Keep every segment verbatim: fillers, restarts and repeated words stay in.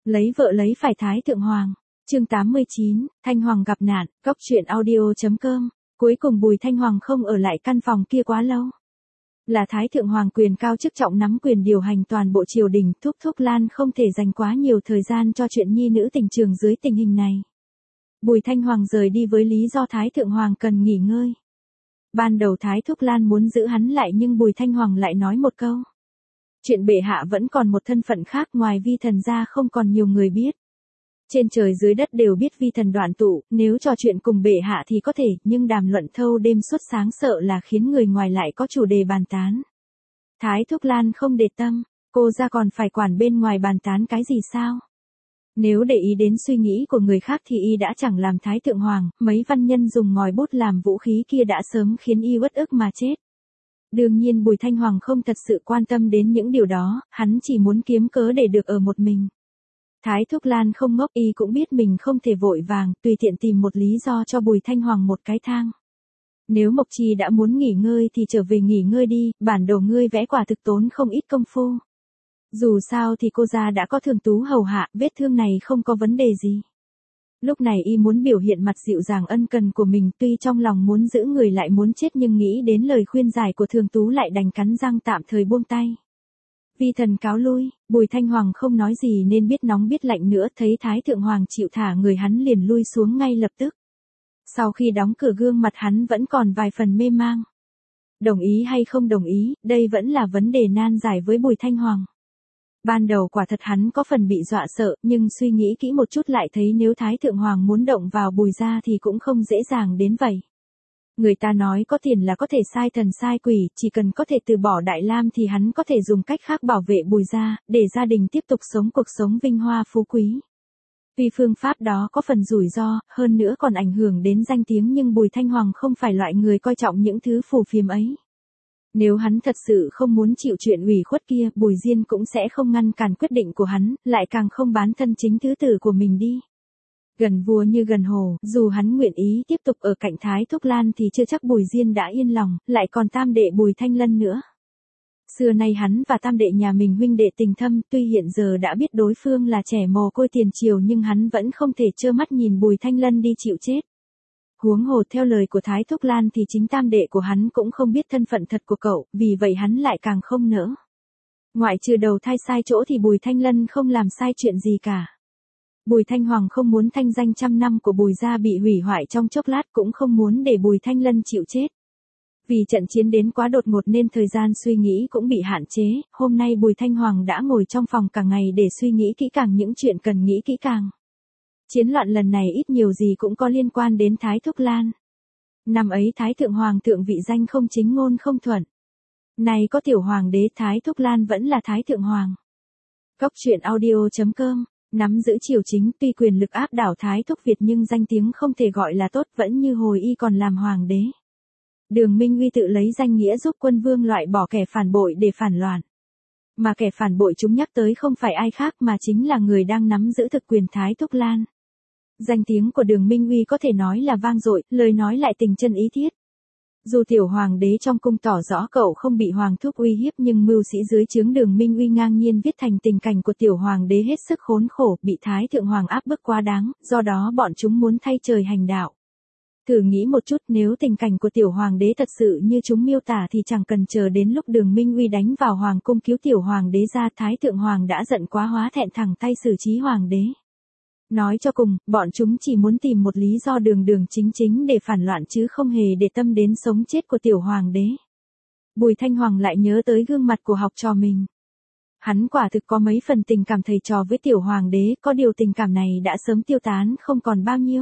Lấy vợ lấy phải Thái Thượng Hoàng. Chương tám mươi chín, Thanh Hoàng gặp nạn, Cóc truyện audio chấm com. Cuối cùng Bùi Thanh Hoàng không ở lại căn phòng kia quá lâu. Là Thái Thượng Hoàng quyền cao chức trọng nắm quyền điều hành toàn bộ triều đình, Thúc Thúc Lan không thể dành quá nhiều thời gian cho chuyện nhi nữ tình trường dưới tình hình này. Bùi Thanh Hoàng rời đi với lý do Thái Thượng Hoàng cần nghỉ ngơi. Ban đầu Thái Thúc Lan muốn giữ hắn lại nhưng Bùi Thanh Hoàng lại nói một câu. Chuyện bệ hạ vẫn còn một thân phận khác ngoài vi thần ra không còn nhiều người biết. Trên trời dưới đất đều biết vi thần đoạn tụ, nếu trò chuyện cùng bệ hạ thì có thể, nhưng đàm luận thâu đêm suốt sáng sợ là khiến người ngoài lại có chủ đề bàn tán. Thái Thúc Lan không để tâm, cô ra còn phải quản bên ngoài bàn tán cái gì sao? Nếu để ý đến suy nghĩ của người khác thì y đã chẳng làm Thái Thượng Hoàng, mấy văn nhân dùng ngòi bút làm vũ khí kia đã sớm khiến y uất ức mà chết. Đương nhiên Bùi Thanh Hoàng không thật sự quan tâm đến những điều đó, hắn chỉ muốn kiếm cớ để được ở một mình. Thái Thúc Lan không ngốc, y cũng biết mình không thể vội vàng, tùy tiện tìm một lý do cho Bùi Thanh Hoàng một cái thang. Nếu Mộc Trì đã muốn nghỉ ngơi thì trở về nghỉ ngơi đi, bản đồ ngươi vẽ quả thực tốn không ít công phu. Dù sao thì cô gia đã có Thường Tú hầu hạ, vết thương này không có vấn đề gì. Lúc này y muốn biểu hiện mặt dịu dàng ân cần của mình, tuy trong lòng muốn giữ người lại muốn chết nhưng nghĩ đến lời khuyên giải của Thường Tú lại đành cắn răng tạm thời buông tay. Vi thần cáo lui, Bùi Thanh Hoàng không nói gì nên biết nóng biết lạnh nữa, thấy Thái Thượng Hoàng chịu thả người hắn liền lui xuống ngay lập tức. Sau khi đóng cửa gương mặt hắn vẫn còn vài phần mê mang. Đồng ý hay không đồng ý, đây vẫn là vấn đề nan giải với Bùi Thanh Hoàng. Ban đầu quả thật hắn có phần bị dọa sợ, nhưng suy nghĩ kỹ một chút lại thấy nếu Thái Thượng Hoàng muốn động vào Bùi gia thì cũng không dễ dàng đến vậy. Người ta nói có tiền là có thể sai thần sai quỷ, chỉ cần có thể từ bỏ Đại Lam thì hắn có thể dùng cách khác bảo vệ Bùi gia, để gia đình tiếp tục sống cuộc sống vinh hoa phú quý. Tuy phương pháp đó có phần rủi ro, hơn nữa còn ảnh hưởng đến danh tiếng nhưng Bùi Thanh Hoàng không phải loại người coi trọng những thứ phù phiếm ấy. Nếu hắn thật sự không muốn chịu chuyện ủy khuất kia, Bùi Diên cũng sẽ không ngăn cản quyết định của hắn, lại càng không bán thân chính thứ tử của mình đi. Gần vua như gần hồ, dù hắn nguyện ý tiếp tục ở cạnh Thái Thúc Lan thì chưa chắc Bùi Diên đã yên lòng, lại còn tam đệ Bùi Thanh Lân nữa. Xưa nay hắn và tam đệ nhà mình huynh đệ tình thâm, tuy hiện giờ đã biết đối phương là trẻ mồ côi tiền triều nhưng hắn vẫn không thể trơ mắt nhìn Bùi Thanh Lân đi chịu chết. Huống hồ theo lời của Thái Thúc Lan thì chính tam đệ của hắn cũng không biết thân phận thật của cậu, vì vậy hắn lại càng không nỡ. Ngoại trừ đầu thai sai chỗ thì Bùi Thanh Lân không làm sai chuyện gì cả. Bùi Thanh Hoàng không muốn thanh danh trăm năm của Bùi gia bị hủy hoại trong chốc lát, cũng không muốn để Bùi Thanh Lân chịu chết. Vì trận chiến đến quá đột ngột nên thời gian suy nghĩ cũng bị hạn chế, hôm nay Bùi Thanh Hoàng đã ngồi trong phòng cả ngày để suy nghĩ kỹ càng những chuyện cần nghĩ kỹ càng. Chiến loạn lần này ít nhiều gì cũng có liên quan đến Thái Thúc Lan. Năm ấy Thái Thượng Hoàng thượng vị danh không chính ngôn không thuận. Nay có tiểu hoàng đế, Thái Thúc Lan vẫn là Thái Thượng Hoàng. Cóc truyện audio chấm com. Nắm giữ triều chính, tuy quyền lực áp đảo Thái Thúc Việt nhưng danh tiếng không thể gọi là tốt, vẫn như hồi y còn làm hoàng đế. Đường Minh Uy tự lấy danh nghĩa giúp quân vương loại bỏ kẻ phản bội để phản loạn. Mà kẻ phản bội chúng nhắc tới không phải ai khác mà chính là người đang nắm giữ thực quyền Thái Thúc Lan. Danh tiếng của Đường Minh Uy có thể nói là vang dội, lời nói lại tình chân ý thiết. Dù tiểu hoàng đế trong cung tỏ rõ cậu không bị hoàng thúc uy hiếp nhưng mưu sĩ dưới trướng Đường Minh Uy ngang nhiên viết thành tình cảnh của tiểu hoàng đế hết sức khốn khổ, bị Thái Thượng Hoàng áp bức quá đáng, do đó bọn chúng muốn thay trời hành đạo. Thử nghĩ một chút, nếu tình cảnh của tiểu hoàng đế thật sự như chúng miêu tả thì chẳng cần chờ đến lúc Đường Minh Uy đánh vào hoàng cung cứu tiểu hoàng đế ra, Thái Thượng Hoàng đã giận quá hóa thẹn thẳng tay xử trí hoàng đế. Nói cho cùng, bọn chúng chỉ muốn tìm một lý do đường đường chính chính để phản loạn chứ không hề để tâm đến sống chết của tiểu hoàng đế. Bùi Thanh Hoàng lại nhớ tới gương mặt của học trò mình. Hắn quả thực có mấy phần tình cảm thầy trò với tiểu hoàng đế, có điều tình cảm này đã sớm tiêu tán không còn bao nhiêu.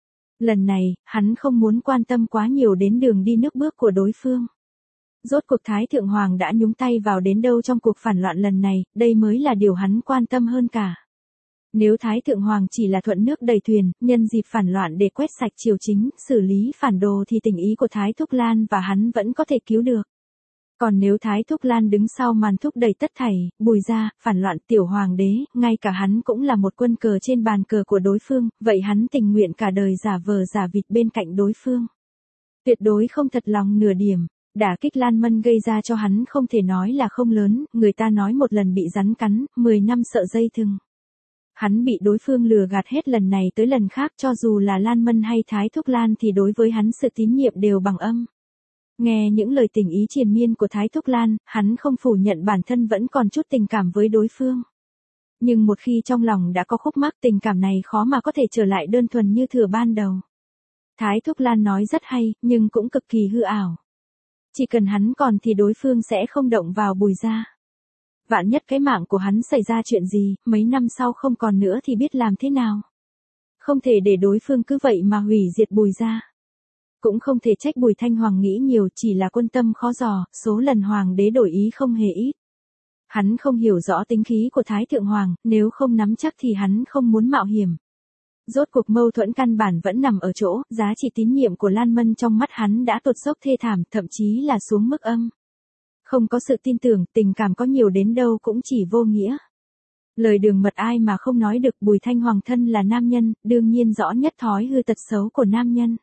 Lần này, hắn không muốn quan tâm quá nhiều đến đường đi nước bước của đối phương. Rốt cuộc Thái Thượng Hoàng đã nhúng tay vào đến đâu trong cuộc phản loạn lần này, đây mới là điều hắn quan tâm hơn cả. Nếu Thái Thượng Hoàng chỉ là thuận nước đầy thuyền, nhân dịp phản loạn để quét sạch triều chính, xử lý phản đồ thì tình ý của Thái Thúc Lan và hắn vẫn có thể cứu được. Còn nếu Thái Thúc Lan đứng sau màn thúc đẩy tất thảy, Bùi gia, phản loạn tiểu hoàng đế, ngay cả hắn cũng là một quân cờ trên bàn cờ của đối phương, vậy hắn tình nguyện cả đời giả vờ giả vịt bên cạnh đối phương. Tuyệt đối không thật lòng nửa điểm. Đả kích Lan Mân gây ra cho hắn không thể nói là không lớn, người ta nói một lần bị rắn cắn, mười năm sợ dây thừng. Hắn bị đối phương lừa gạt hết lần này tới lần khác, cho dù là Lan Mân hay Thái Thúc Lan thì đối với hắn sự tín nhiệm đều bằng âm. Nghe những lời tình ý triền miên của Thái Thúc Lan, hắn không phủ nhận bản thân vẫn còn chút tình cảm với đối phương. Nhưng một khi trong lòng đã có khúc mắc, tình cảm này khó mà có thể trở lại đơn thuần như thừa ban đầu. Thái Thúc Lan nói rất hay, nhưng cũng cực kỳ hư ảo. Chỉ cần hắn còn thì đối phương sẽ không động vào Bùi gia. Vạn nhất cái mạng của hắn xảy ra chuyện gì, mấy năm sau không còn nữa thì biết làm thế nào. Không thể để đối phương cứ vậy mà hủy diệt Bùi gia. Cũng không thể trách Bùi Thanh Hoàng nghĩ nhiều, chỉ là quân tâm khó dò, số lần hoàng đế đổi ý không hề ít. Hắn không hiểu rõ tính khí của Thái Thượng Hoàng, nếu không nắm chắc thì hắn không muốn mạo hiểm. Rốt cuộc mâu thuẫn căn bản vẫn nằm ở chỗ, giá trị tín nhiệm của Lan Mân trong mắt hắn đã tụt dốc thê thảm, thậm chí là xuống mức âm. Không có sự tin tưởng, tình cảm có nhiều đến đâu cũng chỉ vô nghĩa. Lời đường mật ai mà không nói được, Bùi Thanh Hoàng thân là nam nhân, đương nhiên rõ nhất thói hư tật xấu của nam nhân.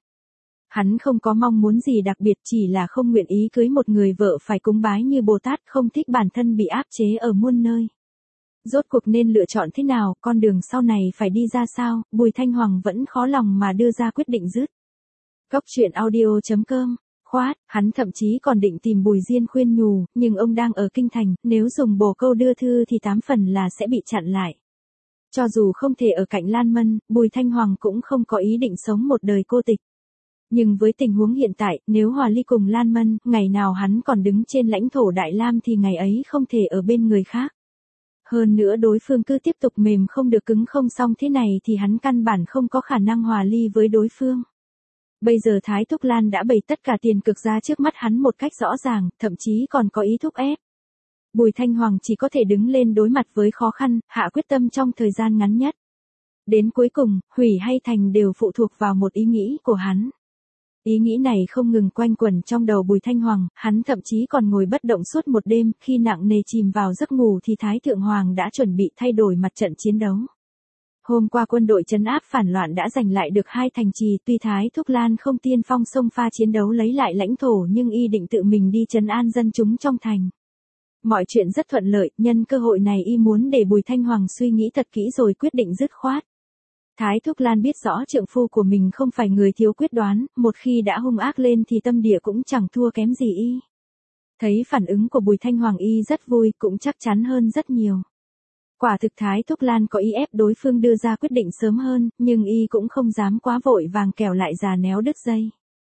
Hắn không có mong muốn gì đặc biệt, chỉ là không nguyện ý cưới một người vợ phải cúng bái như Bồ Tát, không thích bản thân bị áp chế ở muôn nơi. Rốt cuộc nên lựa chọn thế nào, con đường sau này phải đi ra sao, Bùi Thanh Hoàng vẫn khó lòng mà đưa ra quyết định dứt. Cốc truyện audio chấm com, khoát, hắn thậm chí còn định tìm Bùi Diên khuyên nhủ, nhưng ông đang ở kinh thành, nếu dùng bồ câu đưa thư thì tám phần là sẽ bị chặn lại. Cho dù không thể ở cạnh Lan Mân, Bùi Thanh Hoàng cũng không có ý định sống một đời cô tịch. Nhưng với tình huống hiện tại, nếu hòa ly cùng Lan Mân, ngày nào hắn còn đứng trên lãnh thổ Đại Lam thì ngày ấy không thể ở bên người khác. Hơn nữa đối phương cứ tiếp tục mềm không được cứng không xong thế này thì hắn căn bản không có khả năng hòa ly với đối phương. Bây giờ Thái Thúc Lan đã bày tất cả tiền cực ra trước mắt hắn một cách rõ ràng, thậm chí còn có ý thúc ép. Bùi Thanh Hoàng chỉ có thể đứng lên đối mặt với khó khăn, hạ quyết tâm trong thời gian ngắn nhất. Đến cuối cùng, hủy hay thành đều phụ thuộc vào một ý nghĩ của hắn. Ý nghĩ này không ngừng quanh quẩn trong đầu Bùi Thanh Hoàng, hắn thậm chí còn ngồi bất động suốt một đêm, khi nặng nề chìm vào giấc ngủ thì Thái Thượng Hoàng đã chuẩn bị thay đổi mặt trận chiến đấu. Hôm qua quân đội trấn áp phản loạn đã giành lại được hai thành trì, tuy Thái Thúc Lan không tiên phong xông pha chiến đấu lấy lại lãnh thổ nhưng y định tự mình đi trấn an dân chúng trong thành. Mọi chuyện rất thuận lợi, nhân cơ hội này y muốn để Bùi Thanh Hoàng suy nghĩ thật kỹ rồi quyết định dứt khoát. Thái Thúc Lan biết rõ trượng phu của mình không phải người thiếu quyết đoán, một khi đã hung ác lên thì tâm địa cũng chẳng thua kém gì y. Thấy phản ứng của Bùi Thanh Hoàng y rất vui, cũng chắc chắn hơn rất nhiều. Quả thực Thái Thúc Lan có ý ép đối phương đưa ra quyết định sớm hơn, nhưng y cũng không dám quá vội vàng kẻo lại già néo đứt dây.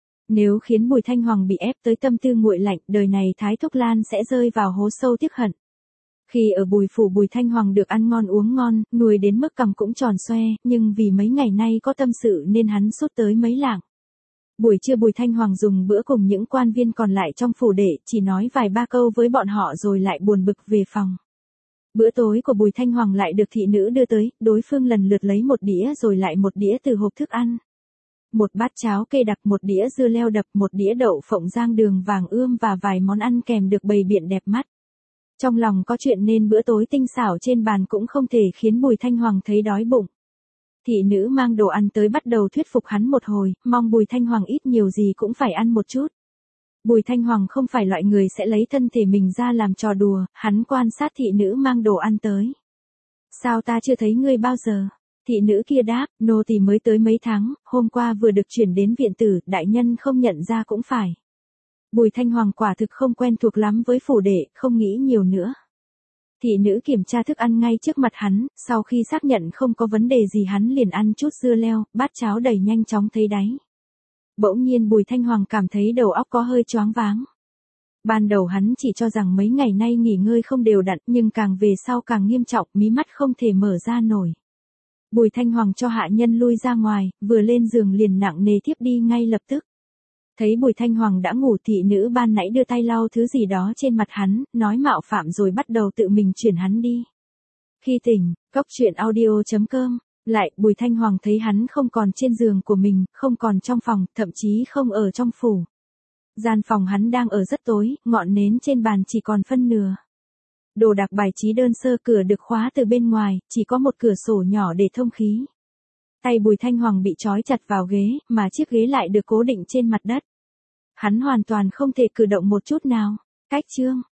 Nếu khiến Bùi Thanh Hoàng bị ép tới tâm tư nguội lạnh, đời này Thái Thúc Lan sẽ rơi vào hố sâu tiếc hận. Khi ở Bùi phủ Bùi Thanh Hoàng được ăn ngon uống ngon, nuôi đến mức cằm cũng tròn xoe, nhưng vì mấy ngày nay có tâm sự nên hắn sút tới mấy lạng. Buổi trưa Bùi Thanh Hoàng dùng bữa cùng những quan viên còn lại trong phủ để chỉ nói vài ba câu với bọn họ rồi lại buồn bực về phòng. Bữa tối của Bùi Thanh Hoàng lại được thị nữ đưa tới, đối phương lần lượt lấy một đĩa rồi lại một đĩa từ hộp thức ăn. Một bát cháo cây đặc, một đĩa dưa leo đập, một đĩa đậu phộng rang đường vàng ươm và vài món ăn kèm được bày biện đẹp mắt. Trong lòng có chuyện nên bữa tối tinh xảo trên bàn cũng không thể khiến Bùi Thanh Hoàng thấy đói bụng. Thị nữ mang đồ ăn tới bắt đầu thuyết phục hắn một hồi, mong Bùi Thanh Hoàng ít nhiều gì cũng phải ăn một chút. Bùi Thanh Hoàng không phải loại người sẽ lấy thân thể mình ra làm trò đùa, hắn quan sát thị nữ mang đồ ăn tới. Sao ta chưa thấy ngươi bao giờ? Thị nữ kia đáp, nô tỳ mới tới mấy tháng, hôm qua vừa được chuyển đến viện tử, đại nhân không nhận ra cũng phải. Bùi Thanh Hoàng quả thực không quen thuộc lắm với phủ đệ, không nghĩ nhiều nữa. Thị nữ kiểm tra thức ăn ngay trước mặt hắn, sau khi xác nhận không có vấn đề gì hắn liền ăn chút dưa leo, bát cháo đầy nhanh chóng thấy đáy. Bỗng nhiên Bùi Thanh Hoàng cảm thấy đầu óc có hơi choáng váng. Ban đầu hắn chỉ cho rằng mấy ngày nay nghỉ ngơi không đều đặn, nhưng càng về sau càng nghiêm trọng, mí mắt không thể mở ra nổi. Bùi Thanh Hoàng cho hạ nhân lui ra ngoài, vừa lên giường liền nặng nề thiếp đi ngay lập tức. Thấy Bùi Thanh Hoàng đã ngủ, thị nữ ban nãy đưa tay lau thứ gì đó trên mặt hắn, nói mạo phạm rồi bắt đầu tự mình chuyển hắn đi. Khi tỉnh, cốc truyện audio chấm com, lại Bùi Thanh Hoàng thấy hắn không còn trên giường của mình, không còn trong phòng, thậm chí không ở trong phủ. Gian phòng hắn đang ở rất tối, ngọn nến trên bàn chỉ còn phân nửa. Đồ đạc bài trí đơn sơ, cửa được khóa từ bên ngoài, chỉ có một cửa sổ nhỏ để thông khí. Tay Bùi Thanh Hoàng bị trói chặt vào ghế, mà chiếc ghế lại được cố định trên mặt đất. Hắn hoàn toàn không thể cử động một chút nào. Cách chương